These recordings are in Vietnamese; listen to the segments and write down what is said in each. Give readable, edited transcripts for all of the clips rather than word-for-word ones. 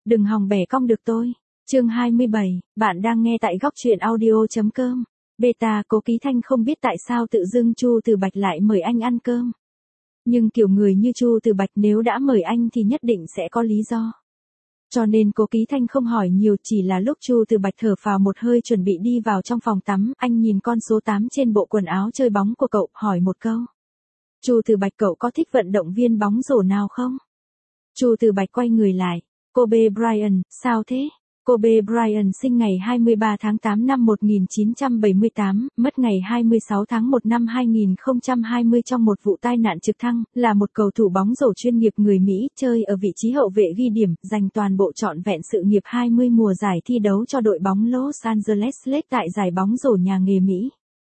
đừng hòng bẻ cong được tôi. Chương 27, bạn đang nghe tại góc truyện audio.com. Beta. Cố Ký Thanh không biết tại sao tự dưng Chu Từ Bạch lại mời anh ăn cơm. Nhưng kiểu người như Chu Từ Bạch nếu đã mời anh thì nhất định sẽ có lý do. Cho nên Cố Ký Thanh không hỏi nhiều, chỉ là lúc Chu Từ Bạch thở phào một hơi chuẩn bị đi vào trong phòng tắm, anh nhìn con số 8 trên bộ quần áo chơi bóng của cậu, hỏi một câu. Chu Từ Bạch, cậu có thích vận động viên bóng rổ nào không? Chu Từ Bạch quay người lại. Kobe Bryant. Sao thế? Kobe Bryant sinh ngày 23 tháng 8 năm 1978, mất ngày 26 tháng 1 năm 2020 trong một vụ tai nạn trực thăng, là một cầu thủ bóng rổ chuyên nghiệp người Mỹ, chơi ở vị trí hậu vệ ghi điểm, dành toàn bộ trọn vẹn sự nghiệp 20 mùa giải thi đấu cho đội bóng Los Angeles Lakers tại giải bóng rổ nhà nghề Mỹ.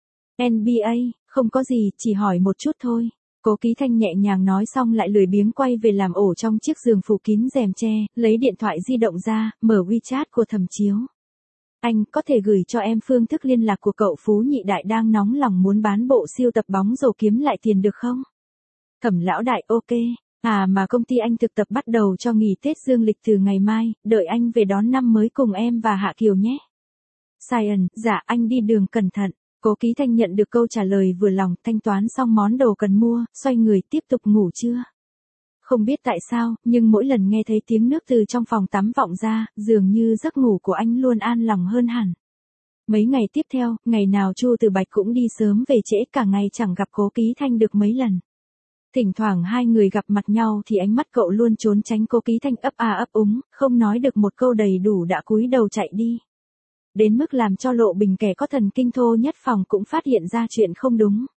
NBA. Không có gì, chỉ hỏi một chút thôi. Cố Ký Thanh nhẹ nhàng nói xong lại lười biếng quay về làm ổ trong chiếc giường phủ kín rèm tre, lấy điện thoại di động ra, mở WeChat của Thẩm Chiếu. Anh có thể gửi cho em phương thức liên lạc của cậu Phú Nhị Đại đang nóng lòng muốn bán bộ siêu tập bóng rổ kiếm lại tiền được không? Thẩm lão đại. Ok. À mà công ty anh thực tập bắt đầu cho nghỉ Tết dương lịch từ ngày mai, đợi anh về đón năm mới cùng em và Hạ Kiều nhé. Science. Dạ anh đi đường cẩn thận. Cố Ký Thanh nhận được câu trả lời vừa lòng, thanh toán xong món đồ cần mua, xoay người tiếp tục ngủ trưa. Không biết tại sao, nhưng mỗi lần nghe thấy tiếng nước từ trong phòng tắm vọng ra, dường như giấc ngủ của anh luôn an lòng hơn hẳn. Mấy ngày tiếp theo, ngày nào Chu Từ Bạch cũng đi sớm về trễ, cả ngày chẳng gặp Cố Ký Thanh được mấy lần. Thỉnh thoảng hai người gặp mặt nhau thì ánh mắt cậu luôn trốn tránh Cố Ký Thanh, ấp a ấp úng, không nói được một câu đầy đủ đã cúi đầu chạy đi. Đến mức làm cho Lộ Bình, kẻ có thần kinh thô nhất phòng, cũng phát hiện ra chuyện không đúng.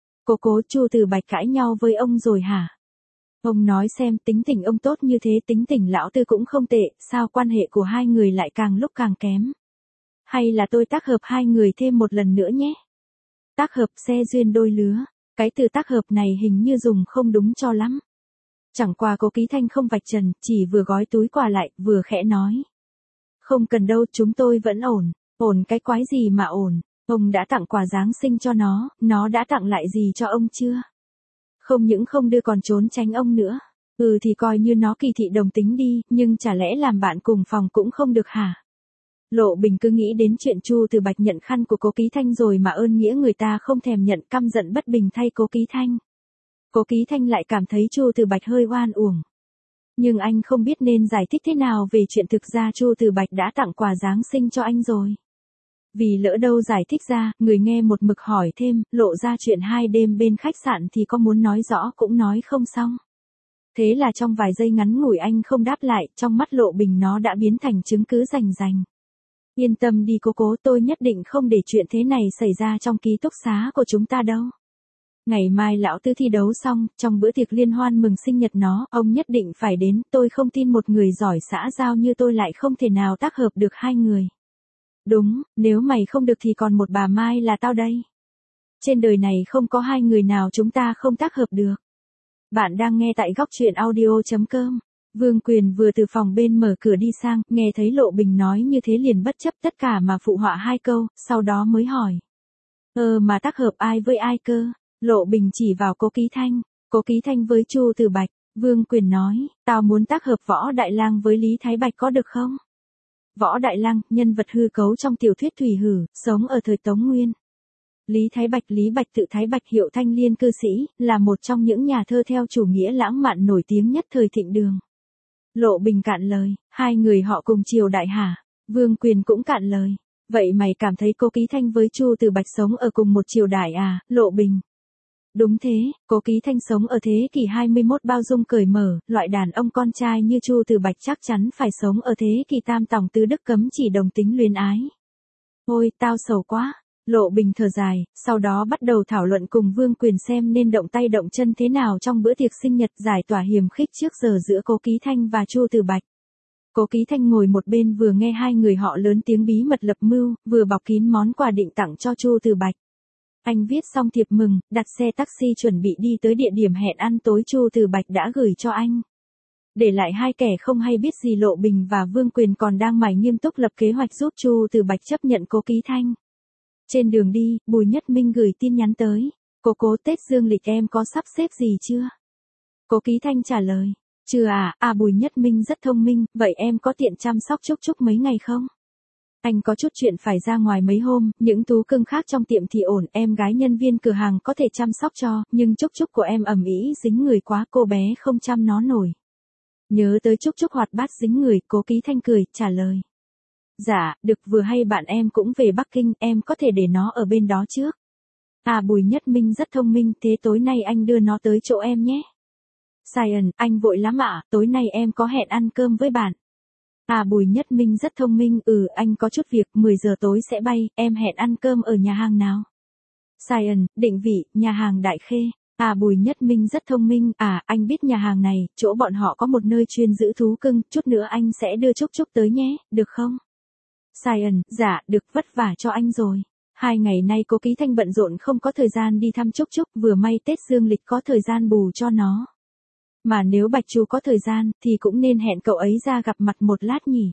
Cố, Chu Từ Bạch cãi nhau với ông rồi hả? Ông nói xem, tính tình ông tốt như thế, tính tình lão Tư cũng không tệ, sao quan hệ của hai người lại càng lúc càng kém? Hay là tôi tác hợp hai người thêm một lần nữa nhé? Tác hợp, xe duyên đôi lứa. Cái từ tác hợp này hình như dùng không đúng cho lắm. Chẳng qua Cố Ký Thanh không vạch trần, chỉ vừa gói túi quà lại, vừa khẽ nói. Không cần đâu, chúng tôi vẫn ổn. Ổn cái quái gì mà ổn? Ông đã tặng quà Giáng sinh cho nó đã tặng lại gì cho ông chưa? Không những không đưa còn trốn tránh ông nữa. Thì coi như nó kỳ thị đồng tính đi, nhưng chả lẽ làm bạn cùng phòng cũng không được hả? Lộ Bình cứ nghĩ đến chuyện Chu Từ Bạch nhận khăn của Cố Ký Thanh rồi mà ơn nghĩa người ta không thèm nhận, căm giận bất bình thay Cố Ký Thanh. Cố Ký Thanh lại cảm thấy Chu Từ Bạch hơi oan uổng. Nhưng anh không biết nên giải thích thế nào về chuyện thực ra Chu Từ Bạch đã tặng quà Giáng sinh cho anh rồi. Vì lỡ đâu giải thích ra, người nghe một mực hỏi thêm, lộ ra chuyện 2 đêm bên khách sạn thì có muốn nói rõ cũng nói không xong. Thế là trong vài giây ngắn ngủi anh không đáp lại, trong mắt Lộ Bình nó đã biến thành chứng cứ rành rành. Yên tâm đi Cố, tôi nhất định không để chuyện thế này xảy ra trong ký túc xá của chúng ta đâu. Ngày mai lão Tư thi đấu xong, trong bữa tiệc liên hoan mừng sinh nhật nó, ông nhất định phải đến, tôi không tin một người giỏi xã giao như tôi lại không thể nào tác hợp được hai người. Đúng, nếu mày không được thì còn một bà Mai là tao đây. Trên đời này không có hai người nào chúng ta không tác hợp được. Bạn đang nghe tại góc truyện audio.com. Vương Quyền vừa từ phòng bên mở cửa đi sang, nghe thấy Lộ Bình nói như thế liền bất chấp tất cả mà phụ họa 2 câu, sau đó mới hỏi. Mà tác hợp ai với ai cơ? Lộ Bình chỉ vào Cố Ký Thanh. Cố Ký Thanh với Chu Từ Bạch. Vương Quyền nói, tao muốn tác hợp Võ Đại Lang với Lý Thái Bạch có được không? Võ Đại Lang, nhân vật hư cấu trong tiểu thuyết Thủy Hử, sống ở thời Tống Nguyên. Lý Thái Bạch, Lý Bạch tự Thái Bạch, hiệu Thanh Liên cư sĩ, là một trong những nhà thơ theo chủ nghĩa lãng mạn nổi tiếng nhất thời Thịnh Đường. Lộ Bình cạn lời, hai người họ cùng triều đại hả? Vương Quyền cũng cạn lời. Vậy mày cảm thấy Cố Ký Thanh với Chu Từ Bạch sống ở cùng một triều đại à, Lộ Bình? Đúng thế, Cố Ký Thanh sống ở thế kỷ 21 bao dung cởi mở, loại đàn ông con trai như Chu Từ Bạch chắc chắn phải sống ở thế kỷ Tam Tòng Tứ Đức cấm chỉ đồng tính luyến ái. Ôi, tao sầu quá. Lộ Bình thở dài, sau đó bắt đầu thảo luận cùng Vương Quyền xem nên động tay động chân thế nào trong bữa tiệc sinh nhật, giải tỏa hiềm khích trước giờ giữa Cố Ký Thanh và Chu Từ Bạch. Cố Ký Thanh ngồi một bên vừa nghe hai người họ lớn tiếng bí mật lập mưu, vừa bọc kín món quà định tặng cho Chu Từ Bạch. Anh viết xong thiệp mừng, đặt xe taxi chuẩn bị đi tới địa điểm hẹn ăn tối Chu Từ Bạch đã gửi cho anh. Để lại hai kẻ không hay biết gì, Lộ Bình và Vương Quyền còn đang mải nghiêm túc lập kế hoạch giúp Chu Từ Bạch chấp nhận Cố Ký Thanh. Trên đường đi, Bùi Nhất Minh gửi tin nhắn tới. Cố, Tết dương lịch em có sắp xếp gì chưa? Cố Ký Thanh trả lời. Chưa à, Bùi Nhất Minh rất thông minh, vậy em có tiện chăm sóc Trúc Trúc mấy ngày không? Anh có chút chuyện phải ra ngoài mấy hôm, những thú cưng khác trong tiệm thì ổn, em gái nhân viên cửa hàng có thể chăm sóc cho, nhưng Trúc Trúc của em ẩm ý dính người quá, cô bé không chăm nó nổi. Nhớ tới Trúc Trúc hoạt bát dính người, Cố Ký Thanh cười, trả lời. Dạ, được, vừa hay bạn em cũng về Bắc Kinh, em có thể để nó ở bên đó trước. Bùi Nhất Minh rất thông minh, thế tối nay anh đưa nó tới chỗ em nhé. Saiyan, anh vội lắm ạ, tối nay em có hẹn ăn cơm với bạn. Bùi Nhất Minh rất thông minh, anh có chút việc, 10 giờ tối sẽ bay, em hẹn ăn cơm ở nhà hàng nào? Saiyan, định vị, nhà hàng Đại Khê. Bùi Nhất Minh rất thông minh, anh biết nhà hàng này, chỗ bọn họ có một nơi chuyên giữ thú cưng, chút nữa anh sẽ đưa Trúc Trúc tới nhé, được không? Saiyan, dạ, được, vất vả cho anh rồi. 2 ngày nay Cố Ký Thanh bận rộn không có thời gian đi thăm Trúc Trúc, vừa may Tết Dương Lịch có thời gian bù cho nó. Mà nếu Bạch Chu có thời gian, thì cũng nên hẹn cậu ấy ra gặp mặt một lát nhỉ.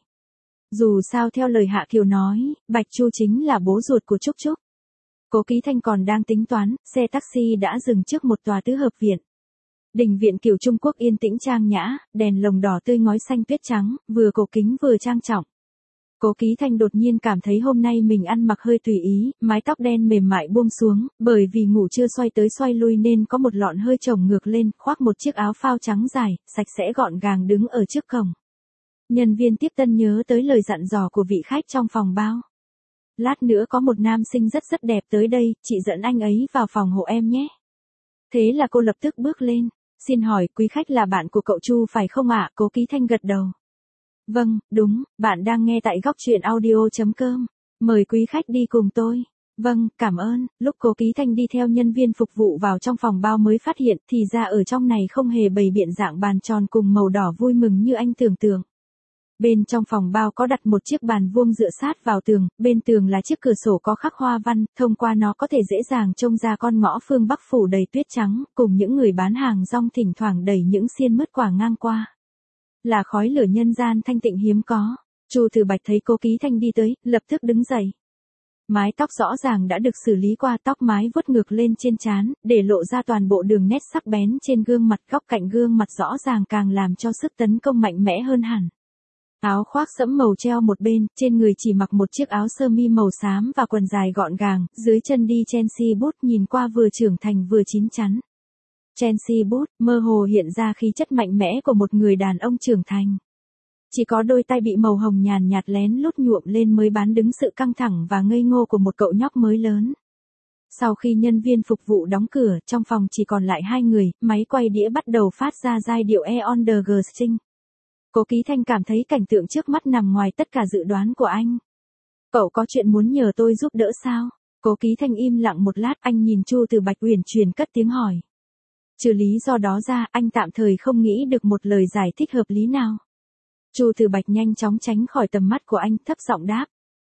Dù sao theo lời Hạ Kiều nói, Bạch Chu chính là bố ruột của Trúc Trúc. Cố Ký Thanh còn đang tính toán, xe taxi đã dừng trước một tòa tứ hợp viện. Đình viện kiểu Trung Quốc yên tĩnh trang nhã, đèn lồng đỏ tươi ngói xanh tuyết trắng, vừa cổ kính vừa trang trọng. Cố Ký Thanh đột nhiên cảm thấy hôm nay mình ăn mặc hơi tùy ý, mái tóc đen mềm mại buông xuống, bởi vì ngủ trưa xoay tới xoay lui nên có một lọn hơi chồng ngược lên, khoác một chiếc áo phao trắng dài, sạch sẽ gọn gàng đứng ở trước cổng. Nhân viên tiếp tân nhớ tới lời dặn dò của vị khách trong phòng bao. Lát nữa có một nam sinh rất đẹp tới đây, chị dẫn anh ấy vào phòng hộ em nhé. Thế là cô lập tức bước lên. Xin hỏi, quý khách là bạn của cậu Chu phải không ạ? Cố Ký Thanh gật đầu. Vâng, đúng, bạn đang nghe tại góc truyện audio.com. Mời quý khách đi cùng tôi. Vâng, cảm ơn. Lúc Cố Ký Thanh đi theo nhân viên phục vụ vào trong phòng bao mới phát hiện thì ra ở trong này không hề bày biện dạng bàn tròn cùng màu đỏ vui mừng như anh tưởng tượng. Bên trong phòng bao có đặt một chiếc bàn vuông dựa sát vào tường, bên tường là chiếc cửa sổ có khắc hoa văn, thông qua nó có thể dễ dàng trông ra con ngõ phương Bắc phủ đầy tuyết trắng, cùng những người bán hàng rong thỉnh thoảng đẩy những xiên mứt quả ngang qua. Là khói lửa nhân gian thanh tịnh hiếm có. Chu Từ Bạch thấy Cố Ký Thanh đi tới, lập tức đứng dậy. Mái tóc rõ ràng đã được xử lý qua, tóc mái vuốt ngược lên trên trán, để lộ ra toàn bộ đường nét sắc bén trên gương mặt, góc cạnh gương mặt rõ ràng càng làm cho sức tấn công mạnh mẽ hơn hẳn. Áo khoác sẫm màu treo một bên, trên người chỉ mặc một chiếc áo sơ mi màu xám và quần dài gọn gàng, dưới chân đi Chelsea boot nhìn qua vừa trưởng thành vừa chín chắn. Chelsea boot mơ hồ hiện ra khí chất mạnh mẽ của một người đàn ông trưởng thành. Chỉ có đôi tay bị màu hồng nhàn nhạt lén lút nhuộm lên mới bán đứng sự căng thẳng và ngây ngô của một cậu nhóc mới lớn. Sau khi nhân viên phục vụ đóng cửa, trong phòng chỉ còn lại 2 người, máy quay đĩa bắt đầu phát ra giai điệu E on the String. Cố Ký Thanh cảm thấy cảnh tượng trước mắt nằm ngoài tất cả dự đoán của anh. Cậu có chuyện muốn nhờ tôi giúp đỡ sao? Cố Ký Thanh im lặng một lát, anh nhìn Chu Từ Bạch uyển chuyển cất tiếng hỏi. Trừ lý do đó ra, anh tạm thời không nghĩ được một lời giải thích hợp lý nào. Chu Từ Bạch nhanh chóng tránh khỏi tầm mắt của anh, thấp giọng đáp.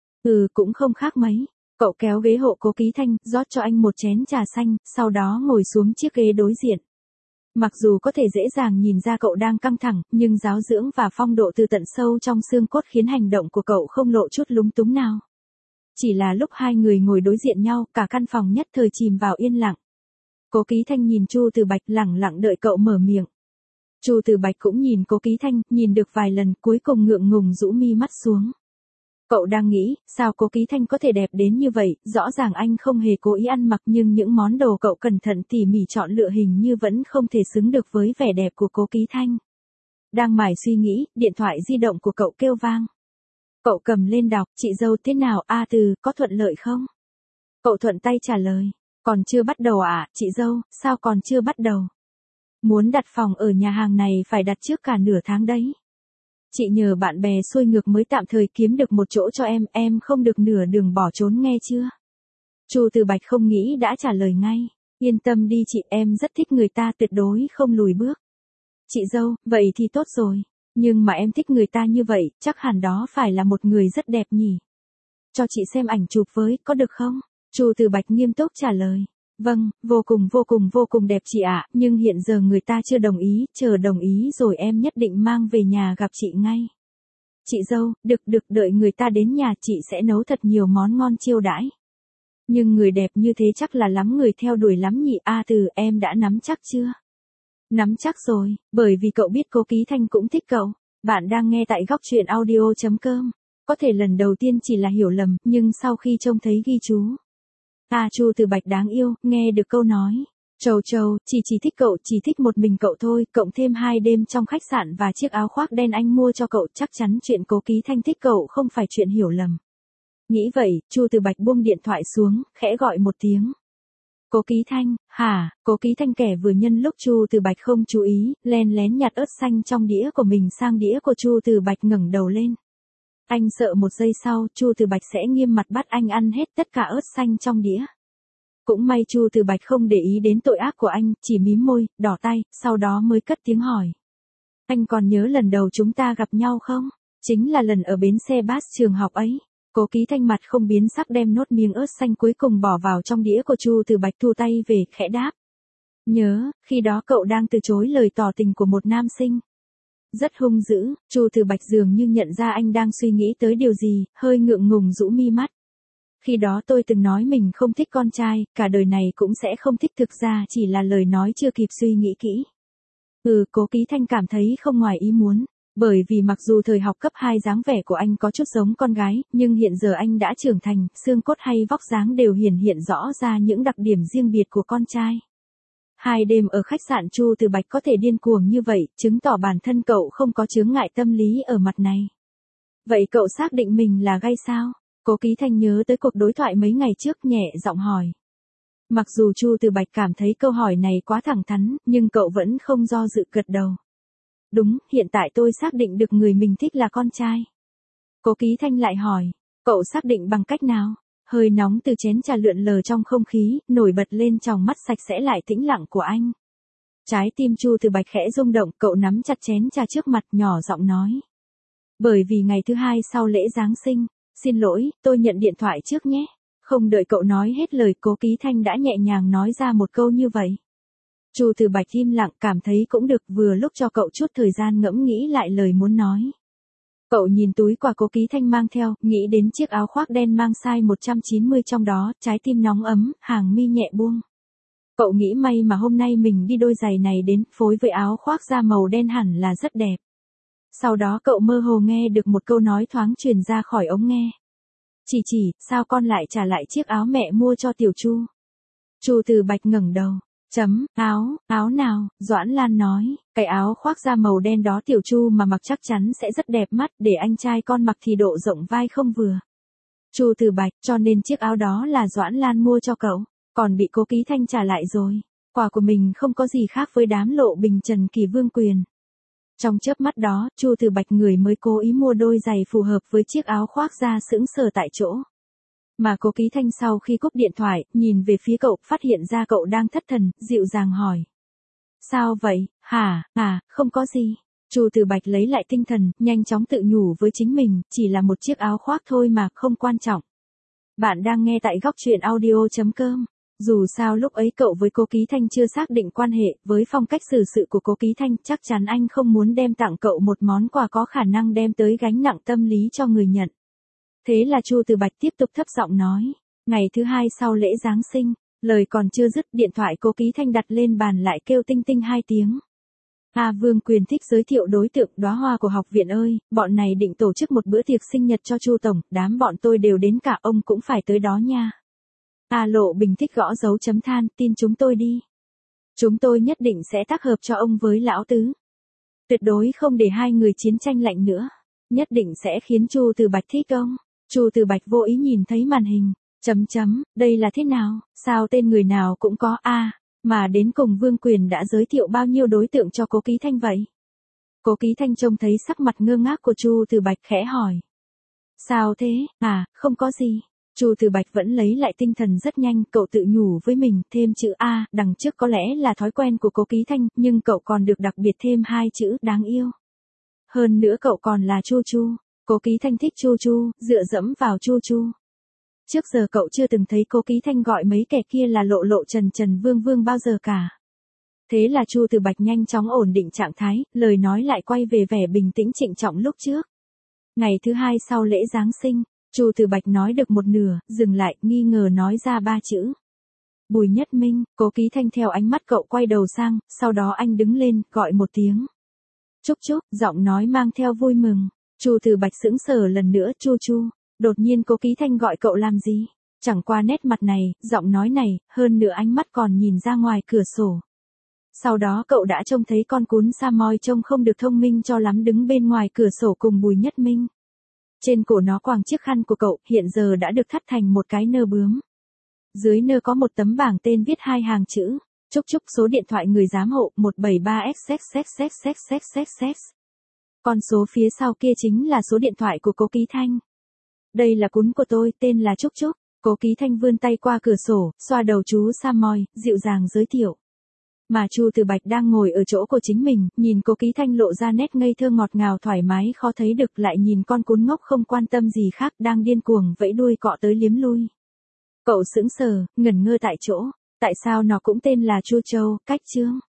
Cũng không khác mấy. Cậu kéo ghế hộ Cố Ký Thanh, rót cho anh một chén trà xanh, sau đó ngồi xuống chiếc ghế đối diện. Mặc dù có thể dễ dàng nhìn ra cậu đang căng thẳng, nhưng giáo dưỡng và phong độ từ tận sâu trong xương cốt khiến hành động của cậu không lộ chút lúng túng nào. Chỉ là lúc 2 người ngồi đối diện nhau, cả căn phòng nhất thời chìm vào yên lặng. Cố Ký Thanh nhìn Chu Từ Bạch, lẳng lặng đợi cậu mở miệng. Chu Từ Bạch cũng nhìn Cố Ký Thanh, nhìn được vài lần, cuối cùng ngượng ngùng rũ mi mắt xuống. Cậu đang nghĩ, sao Cố Ký Thanh có thể đẹp đến như vậy, rõ ràng anh không hề cố ý ăn mặc nhưng những món đồ cậu cẩn thận tỉ mỉ chọn lựa hình như vẫn không thể xứng được với vẻ đẹp của Cố Ký Thanh. Đang mải suy nghĩ, điện thoại di động của cậu kêu vang. Cậu cầm lên đọc, chị dâu thế nào, Từ, có thuận lợi không? Cậu thuận tay trả lời, còn chưa bắt đầu chị dâu, sao còn chưa bắt đầu? Muốn đặt phòng ở nhà hàng này phải đặt trước cả nửa tháng đấy. Chị nhờ bạn bè xuôi ngược mới tạm thời kiếm được một chỗ cho em không được nửa đường bỏ trốn nghe chưa? Chu Từ Bạch không nghĩ đã trả lời ngay. Yên tâm đi chị, em rất thích người ta, tuyệt đối không lùi bước. Chị dâu, vậy thì tốt rồi. Nhưng mà em thích người ta như vậy, chắc hẳn đó phải là một người rất đẹp nhỉ. Cho chị xem ảnh chụp với, có được không? Chu Từ Bạch nghiêm túc trả lời. Vâng, vô cùng đẹp chị ạ, nhưng hiện giờ người ta chưa đồng ý, chờ đồng ý rồi em nhất định mang về nhà gặp chị ngay. Chị dâu, được, đợi người ta đến nhà chị sẽ nấu thật nhiều món ngon chiêu đãi. Nhưng người đẹp như thế chắc là lắm người theo đuổi lắm nhỉ, Từ, em đã nắm chắc chưa? Nắm chắc rồi, bởi vì cậu biết Cố Ký Thanh cũng thích cậu. Bạn đang nghe tại góc truyện audio.com. Có thể lần đầu tiên chỉ là hiểu lầm, nhưng sau khi trông thấy ghi chú. Chu Từ Bạch đáng yêu, nghe được câu nói. Trầu, chỉ thích cậu, chỉ thích một mình cậu thôi, cộng thêm 2 đêm trong khách sạn và chiếc áo khoác đen anh mua cho cậu, chắc chắn chuyện Cố Ký Thanh thích cậu không phải chuyện hiểu lầm. Nghĩ vậy, Chu Từ Bạch buông điện thoại xuống, khẽ gọi một tiếng. Cố Ký Thanh, hả? Cố Ký Thanh kẻ vừa nhân lúc Chu Từ Bạch không chú ý, len lén nhặt ớt xanh trong đĩa của mình sang đĩa của Chu Từ Bạch ngẩng đầu lên. Anh sợ một giây sau, Chu Từ Bạch sẽ nghiêm mặt bắt anh ăn hết tất cả ớt xanh trong đĩa. Cũng may Chu Từ Bạch không để ý đến tội ác của anh, chỉ mím môi, đỏ tay, sau đó mới cất tiếng hỏi. Anh còn nhớ lần đầu chúng ta gặp nhau không? Chính là lần ở bến xe bus trường học ấy. Cố Ký Thanh mặt không biến sắc đem nốt miếng ớt xanh cuối cùng bỏ vào trong đĩa của Chu Từ Bạch, thu tay về, khẽ đáp. Nhớ, khi đó cậu đang từ chối lời tỏ tình của một nam sinh. Rất hung dữ, Chu Từ Bạch dường như nhận ra anh đang suy nghĩ tới điều gì, hơi ngượng ngùng rũ mi mắt. Khi đó tôi từng nói mình không thích con trai, cả đời này cũng sẽ không thích, thực ra chỉ là lời nói chưa kịp suy nghĩ kỹ. Cố Ký Thanh cảm thấy không ngoài ý muốn. Bởi vì mặc dù thời học cấp 2 dáng vẻ của anh có chút giống con gái, nhưng hiện giờ anh đã trưởng thành, xương cốt hay vóc dáng đều hiển hiện rõ ra những đặc điểm riêng biệt của con trai. 2 đêm ở khách sạn Chu Từ Bạch có thể điên cuồng như vậy, chứng tỏ bản thân cậu không có chướng ngại tâm lý ở mặt này. Vậy cậu xác định mình là gay sao? Cố Ký Thanh nhớ tới cuộc đối thoại mấy ngày trước, nhẹ giọng hỏi. Mặc dù Chu Từ Bạch cảm thấy câu hỏi này quá thẳng thắn, nhưng cậu vẫn không do dự, gật đầu. Đúng, hiện tại tôi xác định được người mình thích là con trai. Cố Ký Thanh lại hỏi, cậu xác định bằng cách nào? Hơi nóng từ chén trà lượn lờ trong không khí, nổi bật lên tròng mắt sạch sẽ lại tĩnh lặng của anh. Trái tim Chu Từ Bạch khẽ rung động, cậu nắm chặt chén trà trước mặt, nhỏ giọng nói. Bởi vì ngày thứ 2 sau lễ Giáng sinh, xin lỗi, tôi nhận điện thoại trước nhé. Không đợi cậu nói hết lời, Cố Ký Thanh đã nhẹ nhàng nói ra một câu như vậy. Chu Từ Bạch im lặng, cảm thấy cũng được, vừa lúc cho cậu chút thời gian ngẫm nghĩ lại lời muốn nói. Cậu nhìn túi quà Cố Ký Thanh mang theo, nghĩ đến chiếc áo khoác đen mang size 190 trong đó, trái tim nóng ấm, hàng mi nhẹ buông. Cậu nghĩ may mà hôm nay mình đi đôi giày này đến, phối với áo khoác da màu đen hẳn là rất đẹp. Sau đó cậu mơ hồ nghe được một câu nói thoáng truyền ra khỏi ống nghe. Chỉ, sao con lại trả lại chiếc áo mẹ mua cho Tiểu Chu? Chu Từ Bạch ngẩng đầu. Áo nào? Doãn Lan nói, cái áo khoác da màu đen đó Tiểu Chu mà mặc chắc chắn sẽ rất đẹp mắt, để anh trai con mặc thì độ rộng vai không vừa. Chu Từ Bạch, cho nên chiếc áo đó là Doãn Lan mua cho cậu, còn bị Cố Ký Thanh trả lại rồi. Quà của mình không có gì khác với đám lộ bình trần kỳ vương quyền. Trong chớp mắt đó, Chu Từ Bạch người mới cố ý mua đôi giày phù hợp với chiếc áo khoác da, sững sờ tại chỗ. Mà Cố Ký Thanh sau khi cúp điện thoại, nhìn về phía cậu, phát hiện ra cậu đang thất thần, dịu dàng hỏi. Sao vậy, hả, không có gì. Chu Từ Bạch lấy lại tinh thần, nhanh chóng tự nhủ với chính mình, chỉ là một chiếc áo khoác thôi mà, không quan trọng. Bạn đang nghe tại góc truyện audio.com. Dù sao lúc ấy cậu với Cố Ký Thanh chưa xác định quan hệ, với phong cách xử sự của Cố Ký Thanh, chắc chắn anh không muốn đem tặng cậu một món quà có khả năng đem tới gánh nặng tâm lý cho người nhận. Thế là Chu Từ Bạch tiếp tục thấp giọng nói, ngày thứ 2 sau lễ Giáng sinh, lời còn chưa dứt, điện thoại Cố Ký Thanh đặt lên bàn lại kêu tinh tinh 2 tiếng. Vương Quyền thích giới thiệu đối tượng, đóa hoa của học viện ơi, bọn này định tổ chức một bữa tiệc sinh nhật cho Chu tổng, đám bọn tôi đều đến cả, ông cũng phải tới đó nha. Lộ Bình thích gõ dấu chấm than, tin chúng tôi đi. Chúng tôi nhất định sẽ tác hợp cho ông với lão tứ. Tuyệt đối không để hai người chiến tranh lạnh nữa. Nhất định sẽ khiến Chu Từ Bạch thích ông. Chu Từ Bạch vô ý nhìn thấy màn hình. Đây là thế nào? Sao tên người nào cũng có mà đến cùng Vương Quyền đã giới thiệu bao nhiêu đối tượng cho Cố Ký Thanh vậy? Cố Ký Thanh trông thấy sắc mặt ngơ ngác của Chu Từ Bạch, khẽ hỏi. Sao thế? Không có gì. Chu Từ Bạch vẫn lấy lại tinh thần rất nhanh, cậu tự nhủ với mình, thêm chữ A, đằng trước có lẽ là thói quen của Cố Ký Thanh, nhưng cậu còn được đặc biệt thêm 2 chữ, đáng yêu. Hơn nữa cậu còn là Chu Chu. Cố Ký Thanh thích Chu Chu, dựa dẫm vào Chu Chu. Trước giờ cậu chưa từng thấy Cố Ký Thanh gọi mấy kẻ kia là lộ lộ trần trần vương vương bao giờ cả. Thế là Chu Từ Bạch nhanh chóng ổn định trạng thái, lời nói lại quay về vẻ bình tĩnh trịnh trọng lúc trước. Ngày thứ 2 sau lễ Giáng sinh, Chu Từ Bạch nói được một nửa, dừng lại, nghi ngờ nói ra 3 chữ. Bùi Nhất Minh, Cố Ký Thanh theo ánh mắt cậu quay đầu sang, sau đó anh đứng lên, gọi một tiếng. Trúc Trúc, giọng nói mang theo vui mừng. Chu Từ Bạch sững sờ lần nữa, Chu Chu. Đột nhiên Cố Ký Thanh gọi cậu làm gì? Chẳng qua nét mặt này, giọng nói này, hơn nữa ánh mắt còn nhìn ra ngoài cửa sổ. Sau đó cậu đã trông thấy con cún Samoy trông không được thông minh cho lắm đứng bên ngoài cửa sổ cùng Bùi Nhất Minh. Trên cổ nó quàng chiếc khăn của cậu, hiện giờ đã được thắt thành một cái nơ bướm. Dưới nơ có một tấm bảng tên viết 2 hàng chữ. Trúc Trúc, số điện thoại người giám hộ 173XXXXXXXX. Con số phía sau kia chính là số điện thoại của Cố Ký Thanh. Đây là cún của tôi, tên là Trúc Trúc. Cố Ký Thanh vươn tay qua cửa sổ, xoa đầu chú Samoy, dịu dàng giới thiệu. Mà Chu Từ Bạch đang ngồi ở chỗ của chính mình, nhìn Cố Ký Thanh lộ ra nét ngây thơ ngọt ngào thoải mái khó thấy được, lại nhìn con cún ngốc không quan tâm gì khác đang điên cuồng vẫy đuôi cọ tới liếm lui. Cậu sững sờ, ngẩn ngơ tại chỗ, tại sao nó cũng tên là Chu Châu, cách chương.